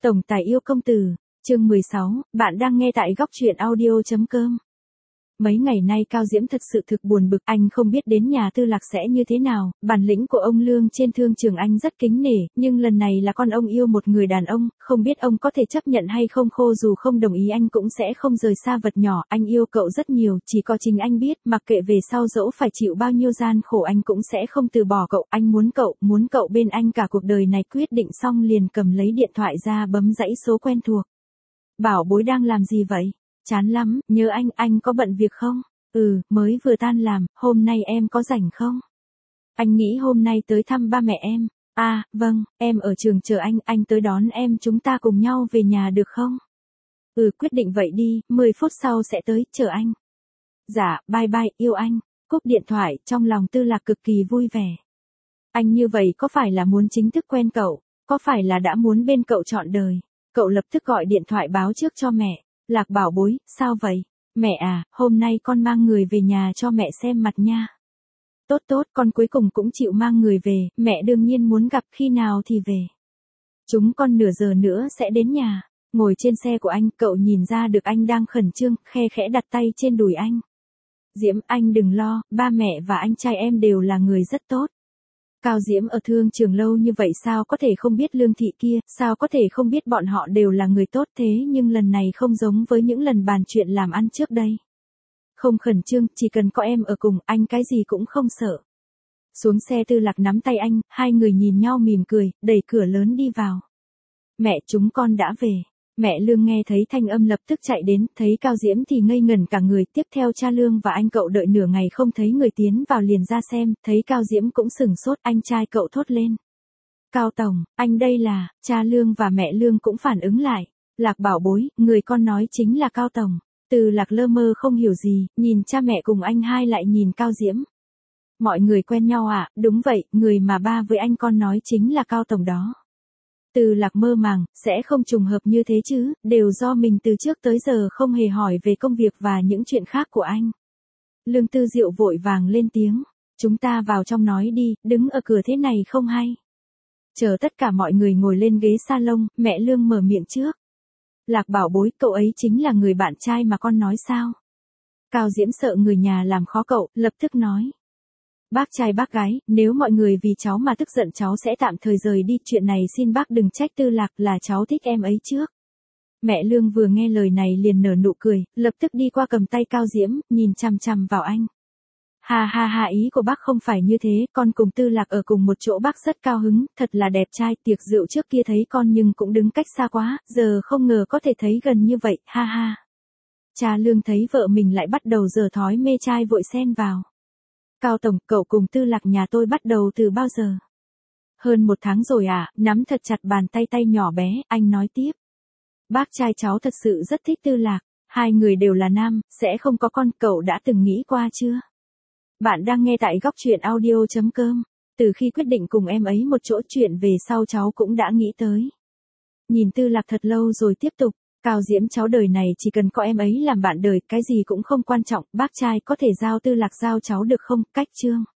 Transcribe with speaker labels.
Speaker 1: Tổng tài yêu công tử, chương 16, bạn đang nghe tại góc truyện audio.com. Mấy ngày nay Cao Diễm thật sự thực buồn bực, anh không biết đến nhà Tư Lạc sẽ như thế nào, bản lĩnh của ông Lương trên thương trường anh rất kính nể, nhưng lần này là con ông yêu một người đàn ông, không biết ông có thể chấp nhận hay không. Khô dù không đồng ý anh cũng sẽ không rời xa vật nhỏ, anh yêu cậu rất nhiều, chỉ có chính anh biết, mặc kệ về sau dẫu phải chịu bao nhiêu gian khổ anh cũng sẽ không từ bỏ cậu, anh muốn cậu bên anh cả cuộc đời này. Quyết định xong liền cầm lấy điện thoại ra bấm dãy số quen thuộc. Bảo bối đang làm gì vậy? Chán lắm, nhớ anh có bận việc không? Mới vừa tan làm, hôm nay em có rảnh không? Anh nghĩ hôm nay tới thăm ba mẹ em. À, vâng, em ở trường chờ anh tới đón em, chúng ta cùng nhau về nhà được không? Quyết định vậy đi, 10 phút sau sẽ tới, chờ anh. Dạ, bye bye, yêu anh. Cúp điện thoại, trong lòng Tư Lạc cực kỳ vui vẻ. Anh như vậy có phải là muốn chính thức quen cậu? Có phải là đã muốn bên cậu trọn đời? Cậu lập tức gọi điện thoại báo trước cho mẹ. Lạc bảo bối, sao vậy? Mẹ à, hôm nay con mang người về nhà cho mẹ xem mặt nha. Tốt, con cuối cùng cũng chịu mang người về, mẹ đương nhiên muốn gặp, khi nào thì về. Chúng con nửa giờ nữa sẽ đến nhà. Ngồi trên xe của anh, cậu nhìn ra được anh đang khẩn trương, khe khẽ đặt tay trên đùi anh. Diễm, anh đừng lo, ba mẹ và anh trai em đều là người rất tốt. Cao Diễm ở thương trường lâu như vậy sao có thể không biết Lương Thị kia, sao có thể không biết bọn họ đều là người tốt, thế nhưng lần này không giống với những lần bàn chuyện làm ăn trước đây. Không khẩn trương, chỉ cần có em ở cùng, anh cái gì cũng không sợ. Xuống xe Tư Lạc nắm tay anh, hai người nhìn nhau mỉm cười, đẩy cửa lớn đi vào. Mẹ, chúng con đã về. Mẹ Lương nghe thấy thanh âm lập tức chạy đến, thấy Cao Diễm thì ngây ngẩn cả người, tiếp theo cha Lương và anh cậu đợi nửa ngày không thấy người tiến vào liền ra xem, thấy Cao Diễm cũng sửng sốt, anh trai cậu thốt lên. Cao Tổng, anh đây là, cha Lương và mẹ Lương cũng phản ứng lại. Lạc bảo bối, người con nói chính là Cao Tổng. Từ Lạc lơ mơ không hiểu gì, nhìn cha mẹ cùng anh hai lại nhìn Cao Diễm. Mọi người quen nhau à? Đúng vậy, người mà ba với anh con nói chính là Cao Tổng đó. Từ Lạc mơ màng, sẽ không trùng hợp như thế chứ, đều do mình từ trước tới giờ không hề hỏi về công việc và những chuyện khác của anh. Lương Tư Diệu vội vàng lên tiếng, chúng ta vào trong nói đi, đứng ở cửa thế này không hay. Chờ tất cả mọi người ngồi lên ghế salon, mẹ Lương mở miệng trước. Lạc bảo bối, cậu ấy chính là người bạn trai mà con nói sao? Cao Diễm sợ người nhà làm khó cậu, lập tức nói. Bác trai bác gái, nếu mọi người vì cháu mà tức giận cháu sẽ tạm thời rời đi, chuyện này xin bác đừng trách, Tư Lạc là cháu thích em ấy trước. Mẹ Lương vừa nghe lời này liền nở nụ cười, lập tức đi qua cầm tay Cao Diễm, nhìn chằm chằm vào anh. Ha, ý của bác không phải như thế, con cùng Tư Lạc ở cùng một chỗ bác rất cao hứng, thật là đẹp trai, tiệc rượu trước kia thấy con nhưng cũng đứng cách xa quá, giờ không ngờ có thể thấy gần như vậy, ha. Cha Lương thấy vợ mình lại bắt đầu giở thói mê trai vội xen vào. Cao Tổng, cậu cùng Tư Lạc nhà tôi bắt đầu từ bao giờ? Hơn 1 tháng rồi à, nắm thật chặt bàn tay nhỏ bé, anh nói tiếp. Bác trai cháu thật sự rất thích Tư Lạc, hai người đều là nam, sẽ không có con, cậu đã từng nghĩ qua chưa? Bạn đang nghe tại góc truyện audio.com. Từ khi quyết định cùng em ấy một chỗ, chuyện về sau cháu cũng đã nghĩ tới. Nhìn Tư Lạc thật lâu rồi tiếp tục. Cao Diễm, cháu đời này chỉ cần có em ấy làm bạn đời, cái gì cũng không quan trọng, bác trai có thể giao Tư Lạc giao cháu được không? Cách chương.